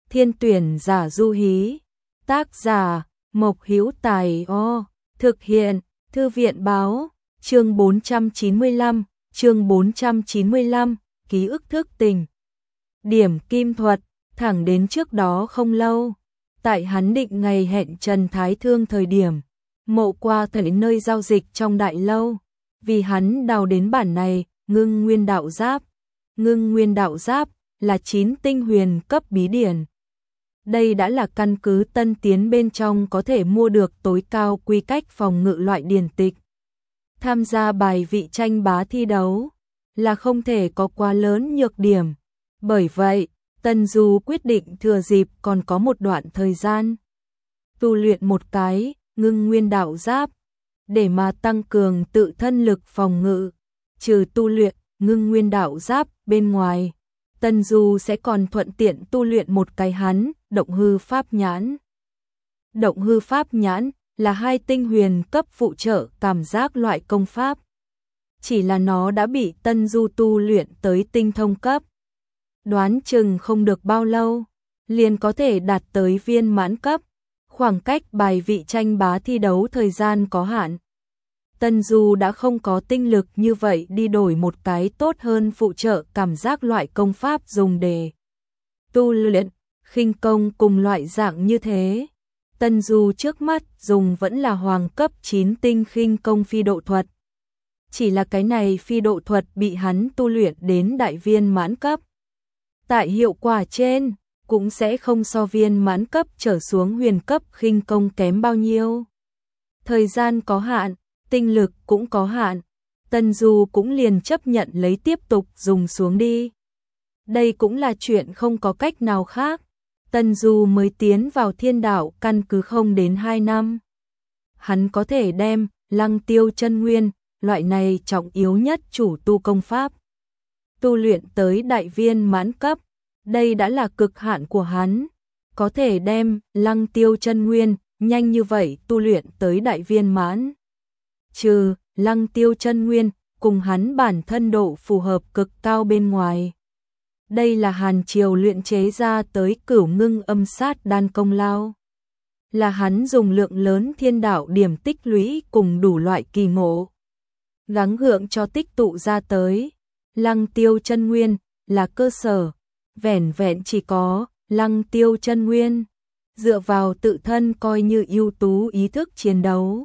Thiên tuyển giả du hí. Tác giả Mộc Hữu Tài. Thực hiện Thư viện báo. Chương 495, ký ức thức tỉnh. Điểm kim thuật. Thẳng đến trước đó không lâu, tại hắn định ngày hẹn Trần Thái Thương thời điểm, Mộ qua tới nơi giao dịch trong đại lâu, vì hắn đào đến bản này, Ngưng Nguyên Đạo Giáp. Ngưng Nguyên Đạo Giáp là 9 tinh huyền cấp bí điển. Đây đã là căn cứ tân tiến bên trong có thể mua được tối cao quy cách phòng ngự loại điển tịch. Tham gia bài vị tranh bá thi đấu là không thể có quá lớn nhược điểm. Bởi vậy, Tân Du quyết định thừa dịp còn có một đoạn thời gian tu luyện một cái Ngưng Nguyên Đạo Giáp để mà tăng cường tự thân lực phòng ngự. Trừ tu luyện Ngưng Nguyên Đạo Giáp bên ngoài, Tân Du sẽ còn thuận tiện tu luyện một cái hắn Động Hư Pháp Nhãn. Động Hư Pháp Nhãn là 2 tinh huyền cấp phụ trợ cảm giác loại công pháp. Chỉ là nó đã bị Tân Du tu luyện tới tinh thông cấp. Đoán chừng không được bao lâu, liền có thể đạt tới viên mãn cấp. Khoảng cách bài vị tranh bá thi đấu thời gian có hạn. Tân Du đã không có tinh lực như vậy đi đổi một cái tốt hơn phụ trợ cảm giác loại công pháp dùng để tu luyện khinh công cùng loại dạng như thế. Tân Du trước mắt dùng vẫn là hoàng cấp 9 tinh khinh công phi độ thuật. Chỉ là cái này phi độ thuật bị hắn tu luyện đến đại viên mãn cấp. Tại hiệu quả trên, cũng sẽ không so viên mãn cấp trở xuống huyền cấp khinh công kém bao nhiêu. Thời gian có hạn, tinh lực cũng có hạn, Tân Du cũng liền chấp nhận lấy tiếp tục dùng xuống đi. Đây cũng là chuyện không có cách nào khác. Tân Du mới tiến vào Thiên Đạo căn cứ không đến 2 năm. Hắn có thể đem Lăng Tiêu Chân Nguyên, loại này trọng yếu nhất chủ tu công pháp, tu luyện tới đại viên mãn cấp. Đây đã là cực hạn của hắn. Có thể đem Lăng Tiêu Chân Nguyên nhanh như vậy tu luyện tới đại viên mãn. Trừ Lăng Tiêu Chân Nguyên cùng hắn bản thân độ phù hợp cực cao bên ngoài. Đây là Hàn Triều luyện chế ra tới Cửu Ngưng Âm Sát đan công lao. Là hắn dùng lượng lớn thiên đạo điểm tích lũy cùng đủ loại kỳ ngộ gắng gượng cho tích tụ ra tới. Lăng Tiêu Chân Nguyên là cơ sở, vẻn vẹn chỉ có Lăng Tiêu Chân Nguyên, dựa vào tự thân coi như ưu tú ý thức chiến đấu.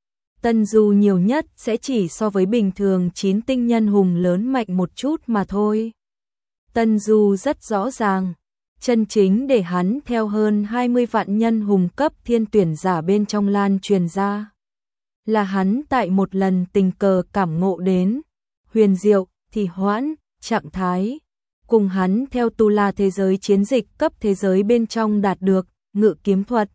Tân Du nhiều nhất sẽ chỉ so với bình thường 9 tinh nhân hùng lớn mạnh một chút mà thôi. Tân Du rất rõ ràng, chân chính để hắn theo hơn 20 vạn nhân hùng cấp thiên tuyển giả bên trong lan truyền ra, là hắn tại một lần tình cờ cảm ngộ đến huyền diệu thì hoãn trạng thái, cùng hắn theo tu la thế giới chiến dịch cấp thế giới bên trong đạt được ngự kiếm thuật.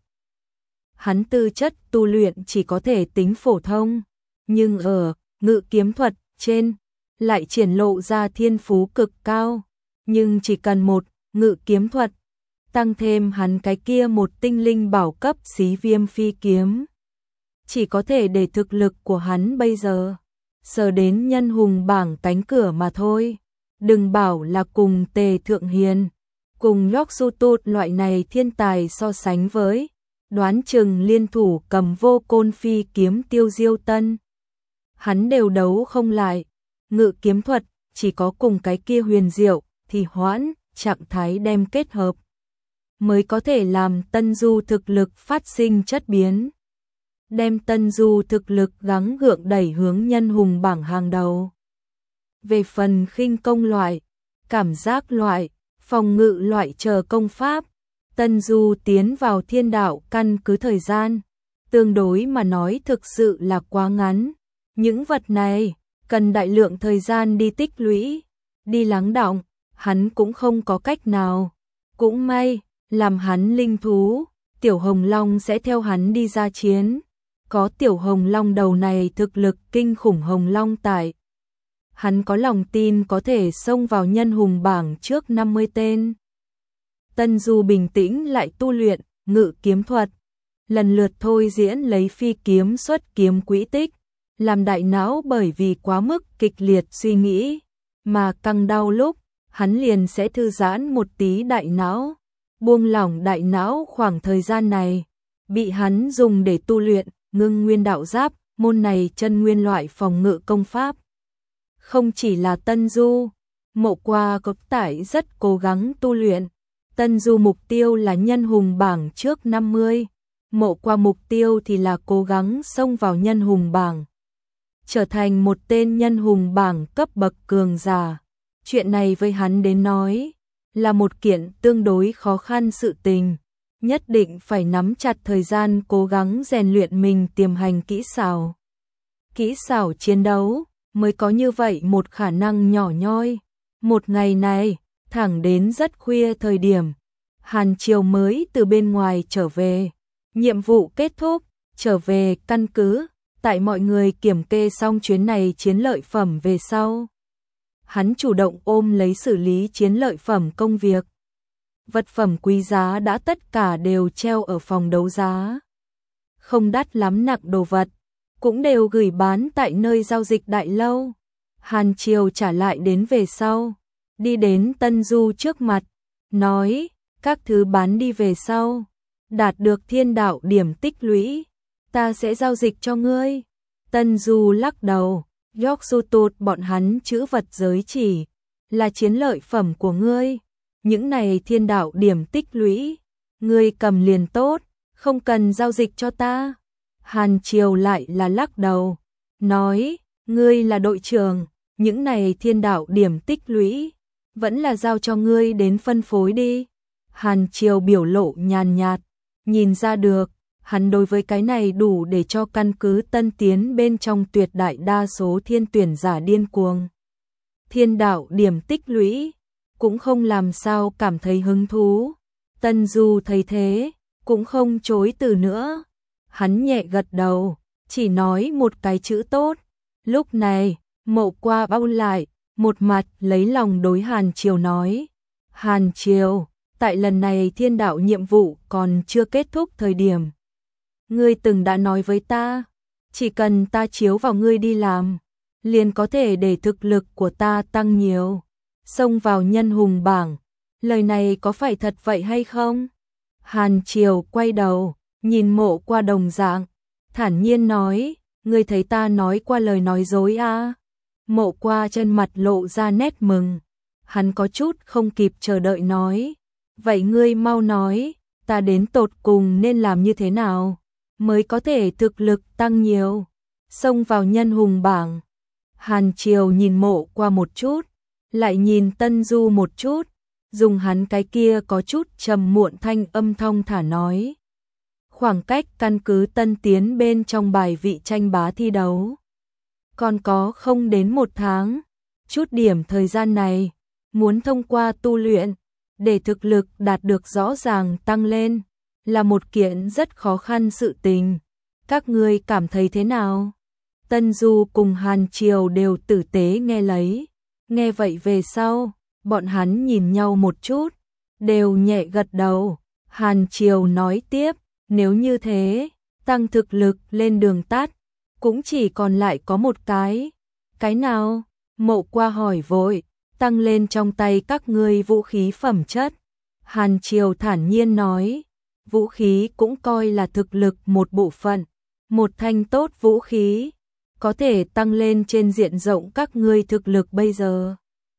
Hắn tư chất tu luyện chỉ có thể tính phổ thông, nhưng ở ngự kiếm thuật trên lại triển lộ ra thiên phú cực cao. Nhưng chỉ cần một ngự kiếm thuật, tăng thêm hắn cái kia một tinh linh bảo cấp xí viêm phi kiếm, chỉ có thể để thực lực của hắn bây giờ sờ đến nhân hùng bảng cánh cửa mà thôi. Đừng bảo là cùng Tề Thượng Hiền, cùng Lốc Du Tụt loại này thiên tài so sánh với, đoán chừng liên thủ cầm vô côn phi kiếm tiêu diêu tân, hắn đều đấu không lại. Ngự kiếm thuật chỉ có cùng cái kia huyền diệu thì hoãn trạng thái đem kết hợp, mới có thể làm Tân Du thực lực phát sinh chất biến, đem Tân Du thực lực gắng gượng đẩy hướng nhân hùng bảng hàng đầu. Về phần khinh công loại, cảm giác loại, phòng ngự loại chờ công pháp, Tân Du tiến vào Thiên Đạo căn cứ thời gian, tương đối mà nói thực sự là quá ngắn. Những vật này cần đại lượng thời gian đi tích lũy, đi lắng đọng, hắn cũng không có cách nào. Cũng may, làm hắn linh thú, Tiểu Hồng Long sẽ theo hắn đi ra chiến. Có Tiểu Hồng Long đầu này thực lực kinh khủng Hồng Long tại, hắn có lòng tin có thể xông vào nhân hùng bảng trước 50 tên. Tân Du bình tĩnh lại tu luyện ngự kiếm thuật, lần lượt thôi diễn lấy phi kiếm xuất kiếm quỹ tích, làm đại não bởi vì quá mức kịch liệt suy nghĩ mà căng đau lúc, hắn liền sẽ thư giãn một tí đại não, buông lỏng đại não khoảng thời gian này, bị hắn dùng để tu luyện Ngưng Nguyên Đạo Giáp, môn này chân nguyên loại phòng ngự công pháp. Không chỉ là Tân Du, Mộ Qua có tải rất cố gắng tu luyện. Tân Du mục tiêu là nhân hùng bảng trước 50, Mộ Qua mục tiêu thì là cố gắng xông vào nhân hùng bảng, trở thành một tên nhân hùng bảng cấp bậc cường giả. Chuyện này với hắn đến nói là một kiện tương đối khó khăn sự tình, nhất định phải nắm chặt thời gian cố gắng rèn luyện mình tiềm hành kỹ xảo chiến đấu, mới có như vậy một khả năng nhỏ nhoi. Một ngày này, thẳng đến rất khuya thời điểm, Hàn Triều mới từ bên ngoài trở về. Nhiệm vụ kết thúc, trở về căn cứ, tại mọi người kiểm kê xong chuyến này chiến lợi phẩm về sau. Hắn chủ động ôm lấy xử lý chiến lợi phẩm công việc. Vật phẩm quý giá đã tất cả đều treo ở phòng đấu giá. Không đắt lắm nặng đồ vật, cũng đều gửi bán tại nơi giao dịch đại lâu. Hàn Triều trả lại đến về sau, đi đến Tân Du trước mặt, nói, các thứ bán đi về sau, đạt được thiên đạo điểm tích lũy, ta sẽ giao dịch cho ngươi. Tân Du lắc đầu, Yorksutut bọn hắn chữ vật giới chỉ, là chiến lợi phẩm của ngươi. Những này thiên đạo điểm tích lũy, ngươi cầm liền tốt, không cần giao dịch cho ta. Hàn Triều lại là lắc đầu, nói, ngươi là đội trưởng, những này thiên đạo điểm tích lũy, vẫn là giao cho ngươi đến phân phối đi. Hàn Triều biểu lộ nhàn nhạt, nhìn ra được, hắn đối với cái này đủ để cho căn cứ Tân Tiến bên trong tuyệt đại đa số thiên tuyển giả điên cuồng. Thiên đạo điểm tích lũy, cũng không làm sao cảm thấy hứng thú. Tân Du thấy thế, cũng không chối từ nữa. Hắn nhẹ gật đầu, chỉ nói một cái chữ tốt. Lúc này, Mộ Qua bao lại, một mặt lấy lòng đối Hàn Triều nói. Hàn Triều, tại lần này thiên đạo nhiệm vụ còn chưa kết thúc thời điểm. Ngươi từng đã nói với ta, chỉ cần ta chiếu vào ngươi đi làm, liền có thể để thực lực của ta tăng nhiều, xông vào nhân hùng bảng. Lời này có phải thật vậy hay không? Hàn Triều quay đầu, nhìn Mộ Qua đồng dạng, thản nhiên nói, ngươi thấy ta nói qua lời nói dối à? Mộ Qua trên mặt lộ ra nét mừng, hắn có chút không kịp chờ đợi nói, vậy ngươi mau nói, ta đến tột cùng nên làm như thế nào, mới có thể thực lực tăng nhiều, xông vào nhân hùng bảng. Hàn Triều nhìn Mộ Qua một chút, lại nhìn Tân Du một chút, dùng hắn cái kia có chút trầm muộn thanh âm thong thả nói. Khoảng cách căn cứ Tân Tiến bên trong bài vị tranh bá thi đấu còn có không đến 1 tháng, chút điểm thời gian này, muốn thông qua tu luyện, để thực lực đạt được rõ ràng tăng lên, là một kiện rất khó khăn sự tình. Các ngươi cảm thấy thế nào? Tân Du cùng Hàn Triều đều tử tế nghe lấy. Nghe vậy về sau, bọn hắn nhìn nhau một chút, đều nhẹ gật đầu. Hàn Triều nói tiếp, nếu như thế, tăng thực lực lên đường tắt, cũng chỉ còn lại có một cái. Cái nào? Mộ Qua hỏi vội, tăng lên trong tay các ngươi vũ khí phẩm chất. Hàn Triều thản nhiên nói, vũ khí cũng coi là thực lực một bộ phận, một thanh tốt vũ khí, có thể tăng lên trên diện rộng các ngươi thực lực bây giờ.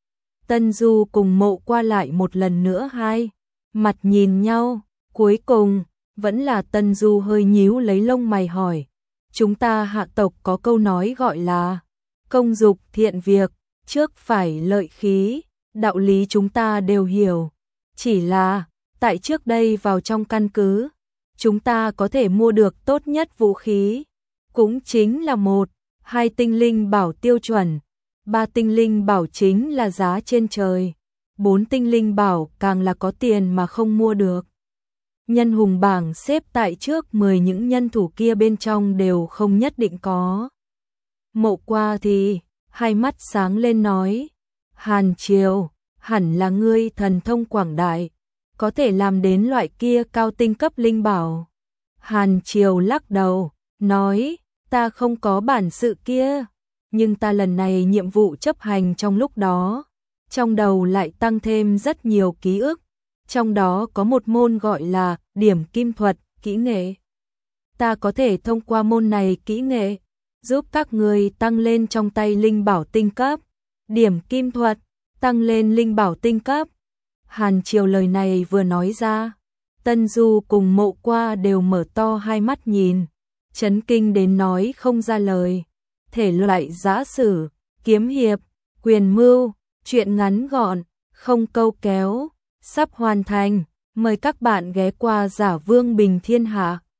Tân Du cùng Mộ Qua lại một lần nữa hai mặt nhìn nhau, cuối cùng vẫn là Tân Du hơi nhíu lấy lông mày hỏi, chúng ta hạ tộc có câu nói gọi là công dục thiện việc, trước phải lợi khí, đạo lý chúng ta đều hiểu, chỉ là tại trước đây vào trong căn cứ, chúng ta có thể mua được tốt nhất vũ khí, cũng chính là 1, 2 tinh linh bảo tiêu chuẩn, 3 tinh linh bảo chính là giá trên trời, 4 tinh linh bảo càng là có tiền mà không mua được. Nhân hùng bảng xếp tại trước 10 những nhân thủ kia bên trong đều không nhất định có. Mộ Qua thì hai mắt sáng lên nói, Hàn Triều, hẳn là ngươi thần thông quảng đại, có thể làm đến loại kia cao tinh cấp linh bảo. Hàn Triều lắc đầu, nói, ta không có bản sự kia, nhưng ta lần này nhiệm vụ chấp hành trong lúc đó, trong đầu lại tăng thêm rất nhiều ký ức, trong đó có một môn gọi là điểm kim thuật, kỹ nghệ. Ta có thể thông qua môn này kỹ nghệ, giúp các người tăng lên trong tay linh bảo tinh cấp. Điểm kim thuật, tăng lên linh bảo tinh cấp. Hàn Triều lời này vừa nói ra, Tân Du cùng Mộ Qua đều mở to hai mắt nhìn, chấn kinh đến nói không ra lời. Thể loại giã sử, kiếm hiệp, quyền mưu, truyện ngắn gọn, không câu kéo, sắp hoàn thành. Mời các bạn ghé qua Giả Vương Bình Thiên Hạ.